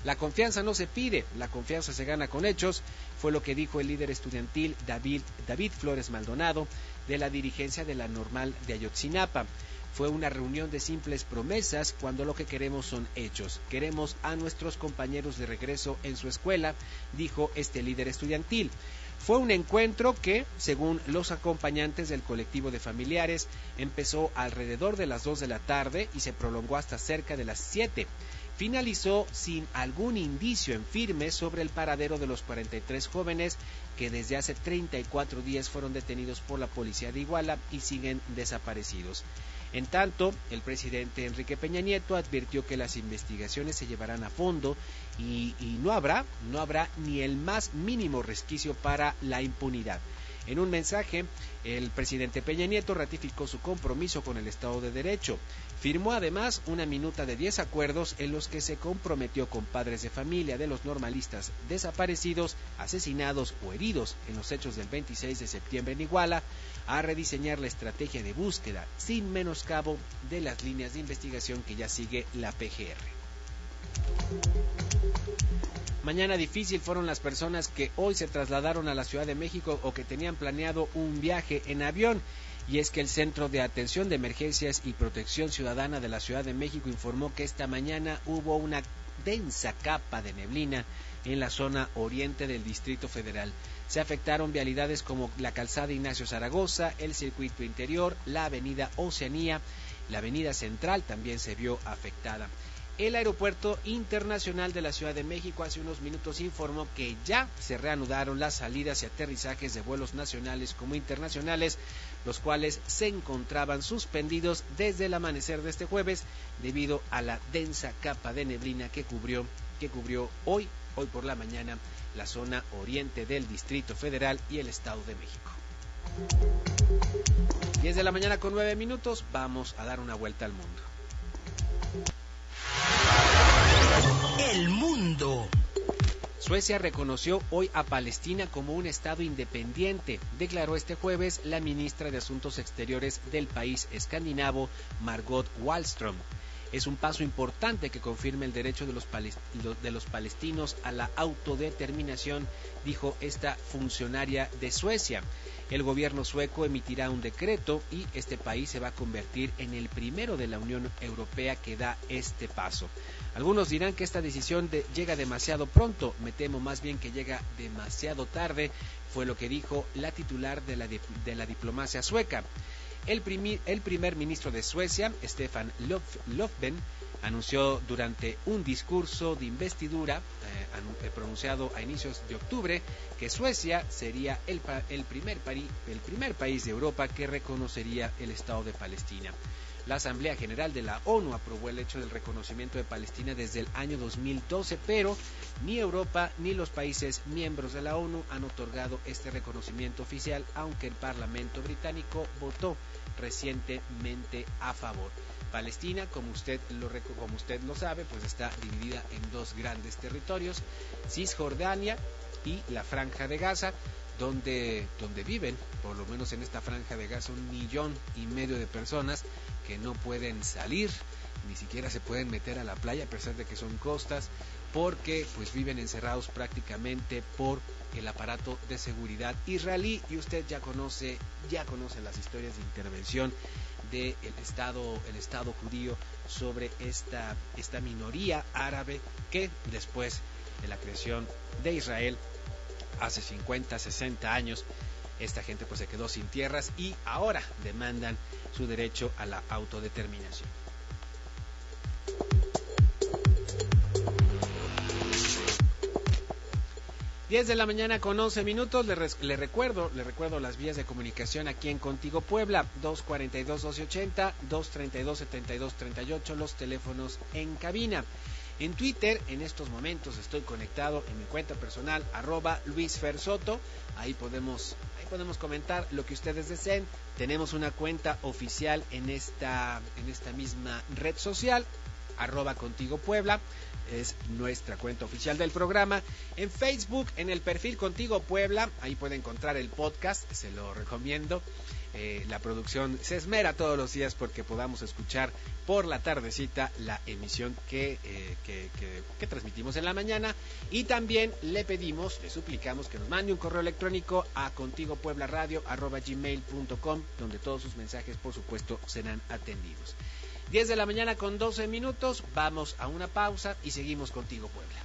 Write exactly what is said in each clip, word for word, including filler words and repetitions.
La confianza no se pide, la confianza se gana con hechos, fue lo que dijo el líder estudiantil David, David Flores Maldonado de la dirigencia de la Normal de Ayotzinapa. Fue una reunión de simples promesas cuando lo que queremos son hechos. Queremos a nuestros compañeros de regreso en su escuela, dijo este líder estudiantil. Fue un encuentro que, según los acompañantes del colectivo de familiares, empezó alrededor de las dos de la tarde y se prolongó hasta cerca de las siete. Finalizó sin algún indicio en firme sobre el paradero de los cuarenta y tres jóvenes que desde hace treinta y cuatro días fueron detenidos por la policía de Iguala y siguen desaparecidos. En tanto, el presidente Enrique Peña Nieto advirtió que las investigaciones se llevarán a fondo y, y no habrá, no habrá ni el más mínimo resquicio para la impunidad. En un mensaje, el presidente Peña Nieto ratificó su compromiso con el Estado de Derecho. Firmó además una minuta de diez acuerdos en los que se comprometió con padres de familia de los normalistas desaparecidos, asesinados o heridos en los hechos del veintiséis de septiembre en Iguala, a rediseñar la estrategia de búsqueda sin menoscabo de las líneas de investigación que ya sigue la P G R. Mañana difícil fueron las personas que hoy se trasladaron a la Ciudad de México o que tenían planeado un viaje en avión. Y es que el Centro de Atención de Emergencias y Protección Ciudadana de la Ciudad de México informó que esta mañana hubo una densa capa de neblina en la zona oriente del Distrito Federal. Se afectaron vialidades como la calzada Ignacio Zaragoza, el circuito interior, la avenida Oceanía, la avenida Central también se vio afectada. El Aeropuerto Internacional de la Ciudad de México hace unos minutos informó que ya se reanudaron las salidas y aterrizajes de vuelos nacionales como internacionales, los cuales se encontraban suspendidos desde el amanecer de este jueves debido a la densa capa de neblina que cubrió, que cubrió hoy, hoy por la mañana, la zona oriente del Distrito Federal y el Estado de México. diez de la mañana con nueve minutos, vamos a dar una vuelta al mundo. El mundo. Suecia reconoció hoy a Palestina como un estado independiente, declaró este jueves la ministra de Asuntos Exteriores del país escandinavo, Margot Wallström. Es un paso importante que confirma el derecho de los, de los palestinos a la autodeterminación, dijo esta funcionaria de Suecia. El gobierno sueco emitirá un decreto y este país se va a convertir en el primero de la Unión Europea que da este paso. Algunos dirán que esta decisión de, llega demasiado pronto, me temo más bien que llega demasiado tarde, fue lo que dijo la titular de la, de la diplomacia sueca. El, primi, el primer ministro de Suecia, Stefan Löf, Löfven, anunció durante un discurso de investidura eh, pronunciado a inicios de octubre que Suecia sería el, el, primer pari, el primer país de Europa que reconocería el Estado de Palestina. La Asamblea General de la ONU aprobó el hecho del reconocimiento de Palestina desde el año dos mil doce, pero ni Europa ni los países miembros de la ONU han otorgado este reconocimiento oficial, aunque el Parlamento británico votó recientemente a favor. Palestina, como usted lo como usted lo sabe, pues está dividida en dos grandes territorios, Cisjordania y la Franja de Gaza, donde donde viven, por lo menos en esta Franja de Gaza, un millón y medio de personas que no pueden salir, ni siquiera se pueden meter a la playa a pesar de que son costas, porque pues viven encerrados prácticamente por el aparato de seguridad israelí, y usted ya conoce, ya conoce las historias de intervención del Estado, el Estado judío sobre esta, esta minoría árabe que después de la creación de Israel hace cincuenta, sesenta años, esta gente pues se quedó sin tierras y ahora demandan su derecho a la autodeterminación. diez de la mañana con once minutos, le, res, le recuerdo, le recuerdo las vías de comunicación aquí en Contigo Puebla, dos cuarenta y dos, doce ochenta, dos treinta y dos, setenta y dos treinta y ocho, los teléfonos en cabina. En Twitter, en estos momentos estoy conectado en mi cuenta personal, arroba Luis Fer Soto, ahí podemos, ahí podemos comentar lo que ustedes deseen. Tenemos una cuenta oficial en esta, en esta misma red social, arroba Contigo Puebla, es nuestra cuenta oficial del programa. En Facebook, en el perfil Contigo Puebla, ahí puede encontrar el podcast, se lo recomiendo. eh, la producción se esmera todos los días porque podamos escuchar por la tardecita la emisión que, eh, que, que, que transmitimos en la mañana. Y también le pedimos, le suplicamos que nos mande un correo electrónico a contigopueblaradio arroba gmail punto com, donde todos sus mensajes, por supuesto, serán atendidos. diez de la mañana con doce minutos, vamos a una pausa y seguimos Contigo Puebla.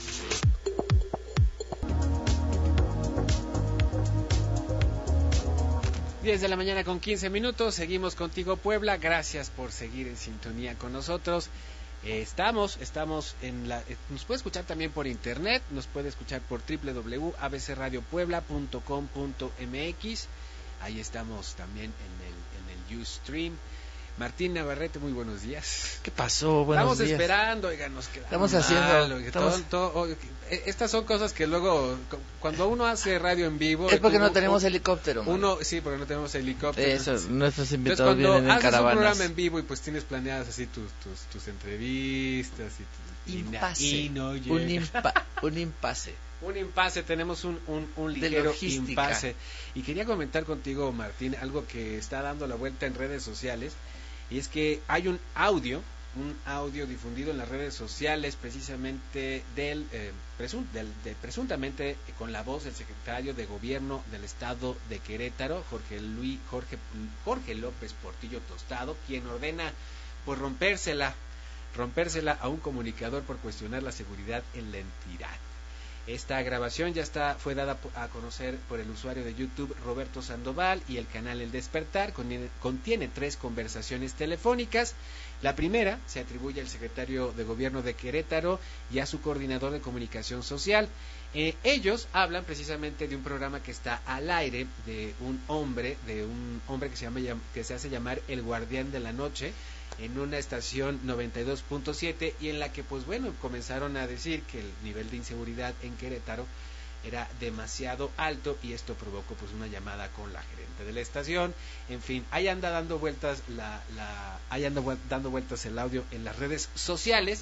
diez de la mañana con quince minutos, seguimos Contigo Puebla, gracias por seguir en sintonía con nosotros. Eh, estamos, estamos en la, eh, nos puede escuchar también por internet, nos puede escuchar por doble u doble u doble u punto a b c radio puebla punto com punto m x, ahí estamos también en el, en el Ustream. Martín Navarrete, muy buenos días. ¿Qué pasó? Buenos Estamos días. esperando, oiga, nos quedamos Estamos mal, haciendo... oiga, estamos... todo, todo, oiga, estas son cosas que luego, cuando uno hace radio en vivo... Es porque uno, no tenemos uno, helicóptero. Uno, sí, porque no tenemos helicóptero. Eso, entonces, nuestros invitados entonces, vienen en cuando haces caravanas. un programa en vivo y pues tienes planeadas así tus, tus, tus entrevistas y tus... Impasse. Y no un, impa, un impasse. Un impasse, tenemos un, un, un ligero impasse. Y quería comentar contigo, Martín, algo que está dando la vuelta en redes sociales. Y es que hay un audio, un audio difundido en las redes sociales precisamente del, eh, presun, del de, presuntamente con la voz del secretario de Gobierno del Estado de Querétaro, Jorge Luis Jorge Jorge López Portillo Tostado, quien ordena pues rompérsela, rompérsela a un comunicador por cuestionar la seguridad en la entidad. Esta grabación ya está fue dada a conocer por el usuario de YouTube Roberto Sandoval y el canal El Despertar. Contiene, contiene tres conversaciones telefónicas. La primera se atribuye al secretario de Gobierno de Querétaro y a su coordinador de comunicación social. Eh, ellos hablan precisamente de un programa que está al aire de un hombre, de un hombre que se llama que se hace llamar El Guardián de la Noche, en una estación noventa y dos punto siete, y en la que pues bueno comenzaron a decir que el nivel de inseguridad en Querétaro era demasiado alto y esto provocó pues una llamada con la gerente de la estación. En fin, ahí anda dando vueltas la, la ahí anda dando vueltas el audio en las redes sociales,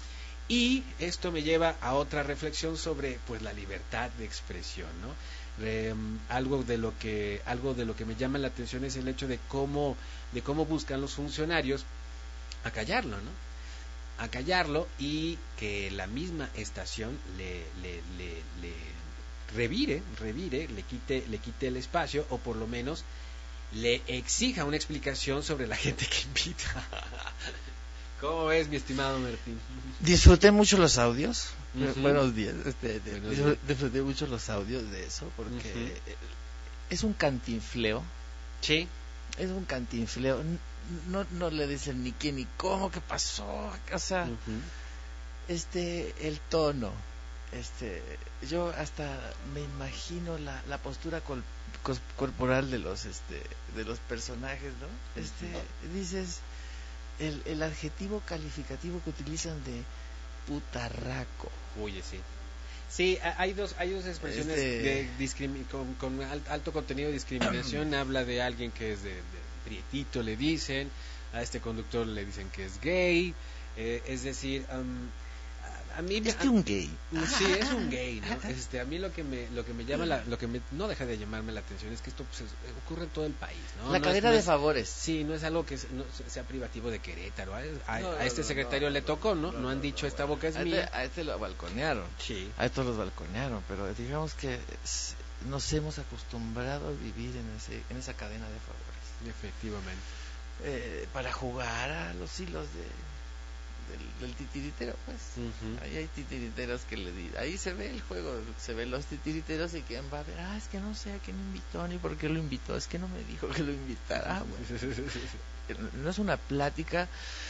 y esto me lleva a otra reflexión sobre pues la libertad de expresión, ¿no? Eh, algo de lo que algo de lo que me llama la atención es el hecho de cómo de cómo buscan los funcionarios a callarlo, ¿no? A callarlo, y que la misma estación le, le, le, le revire, revire, le quite, le quite el espacio, o por lo menos le exija una explicación sobre la gente que invita. ¿Cómo ves, mi estimado Martín? Disfruté mucho los audios. Uh-huh. Buenos días. Este, de, Buenos disfruté, días. disfruté mucho los audios de eso, porque uh-huh. es un cantinfleo. Sí. Es un cantinfleo. No, no le dicen ni qué ni cómo, qué pasó, o sea, uh-huh. este, el tono, este, yo hasta me imagino la, la postura col, cos, corporal de los, este, de los personajes, ¿no? Este, uh-huh. dices, el, el adjetivo calificativo que utilizan de putarraco. Oye, sí. Sí, hay dos, hay dos expresiones este... de discrimi- con, con alto contenido de discriminación. Habla de alguien que es de, de prietito, le dicen, a este conductor le dicen que es gay, eh, es decir, um, a, a mí es que un gay, sí, es un gay, ¿no? Este, a mí lo que me, lo que me llama, la, lo que me, no deja de llamarme la atención es que esto pues, ocurre en todo el país, ¿no? La no cadena es, no de es, favores. Sí, no es algo que no sea privativo de Querétaro. A, a, no, no, a este no, secretario no, le tocó, ¿no? No, no, no han dicho no, esta boca es a mía. Este, a este lo balconearon. Sí. A estos los balconearon, pero digamos que nos hemos acostumbrado a vivir en ese, en esa cadena de favores. Efectivamente. Eh, para jugar a los hilos de, del, del titiritero, pues uh-huh. ahí hay titiriteros que le di, ahí se ve el juego, se ven los titiriteros y quién va a ver, ah, es que no sé a quién invitó ni por qué lo invitó, es que no me dijo que lo invitara. Ah, bueno. No es una plática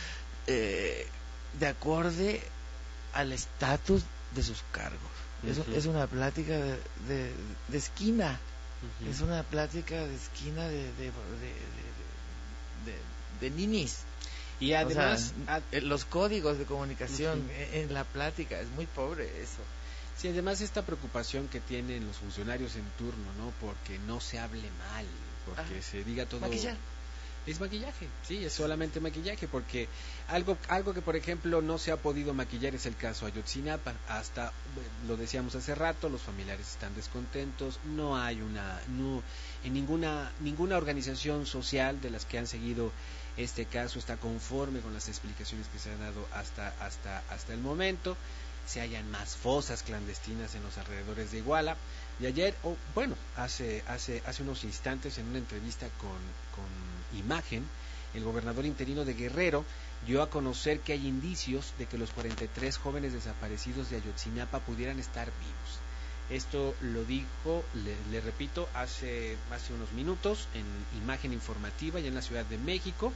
eh, de acorde al estatus de sus cargos, uh-huh. es, es una plática de, de, de esquina, uh-huh. es una plática de esquina de, de, de, de De, de ninis. Y además, o sea, a, los códigos de comunicación uh-huh. en, en la plática es muy pobre eso. Sí, además esta preocupación que tienen los funcionarios en turno, ¿no? Porque no se hable mal, porque ah, se diga todo. Maquillar. Es maquillaje, sí, es solamente maquillaje, porque algo algo que, por ejemplo, no se ha podido maquillar es el caso Ayotzinapa. Hasta, lo decíamos hace rato, los familiares están descontentos, no hay una, no, en ninguna, ninguna organización social de las que han seguido este caso está conforme con las explicaciones que se han dado hasta, hasta, hasta el momento. Se hallan más fosas clandestinas en los alrededores de Iguala. Y ayer, oh, bueno, hace, hace, hace unos instantes, en una entrevista con, con Imagen, el gobernador interino de Guerrero dio a conocer que hay indicios de que los cuarenta y tres jóvenes desaparecidos de Ayotzinapa pudieran estar vivos. Esto lo dijo, le, le repito, hace, hace unos minutos en Imagen Informativa, ya en la Ciudad de México.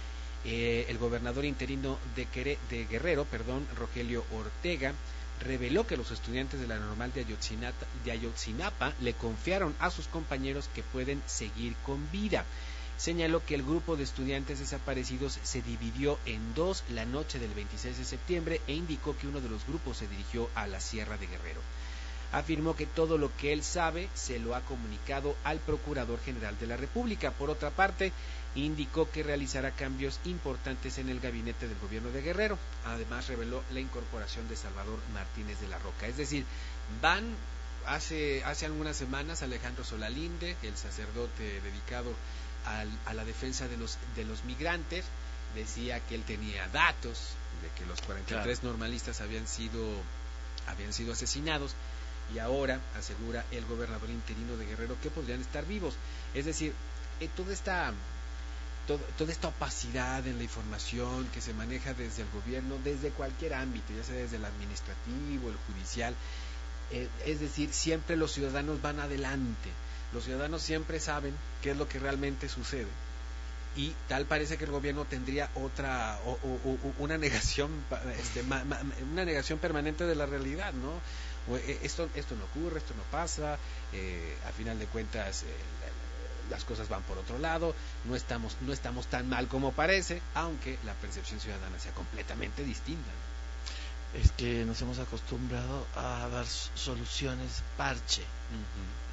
Eh, el gobernador interino de, Quere, de Guerrero, perdón, Rogelio Ortega, reveló que los estudiantes de la normal de Ayotzinapa, de Ayotzinapa le confiaron a sus compañeros que pueden seguir con vida. Señaló que el grupo de estudiantes desaparecidos se dividió en dos la noche del veintiséis de septiembre e indicó que uno de los grupos se dirigió a la Sierra de Guerrero. Afirmó que todo lo que él sabe se lo ha comunicado al Procurador General de la República. Por otra parte, indicó que realizará cambios importantes en el gabinete del gobierno de Guerrero. Además, reveló la incorporación de Salvador Martínez de la Roca. Es decir, van, hace, hace algunas semanas, Alejandro Solalinde, el sacerdote dedicado al, a la defensa de los, de los migrantes, decía que él tenía datos de que los cuarenta y tres claro. normalistas habían sido, habían sido asesinados. Y ahora asegura el gobernador interino de Guerrero que podrían estar vivos. Es decir, eh, toda esta todo, toda esta opacidad en la información que se maneja desde el gobierno, desde cualquier ámbito, ya sea desde el administrativo, el judicial, eh, es decir, siempre los ciudadanos van adelante. Los ciudadanos siempre saben qué es lo que realmente sucede. Y tal parece que el gobierno tendría otra o, o, o, una negación este, ma, ma, una negación permanente de la realidad, ¿no? Esto, esto no ocurre, esto no pasa, eh, a final de cuentas eh, las cosas van por otro lado, no estamos, no estamos tan mal como parece, aunque la percepción ciudadana sea completamente distinta. Es que nos hemos acostumbrado a dar soluciones parche. Uh-huh.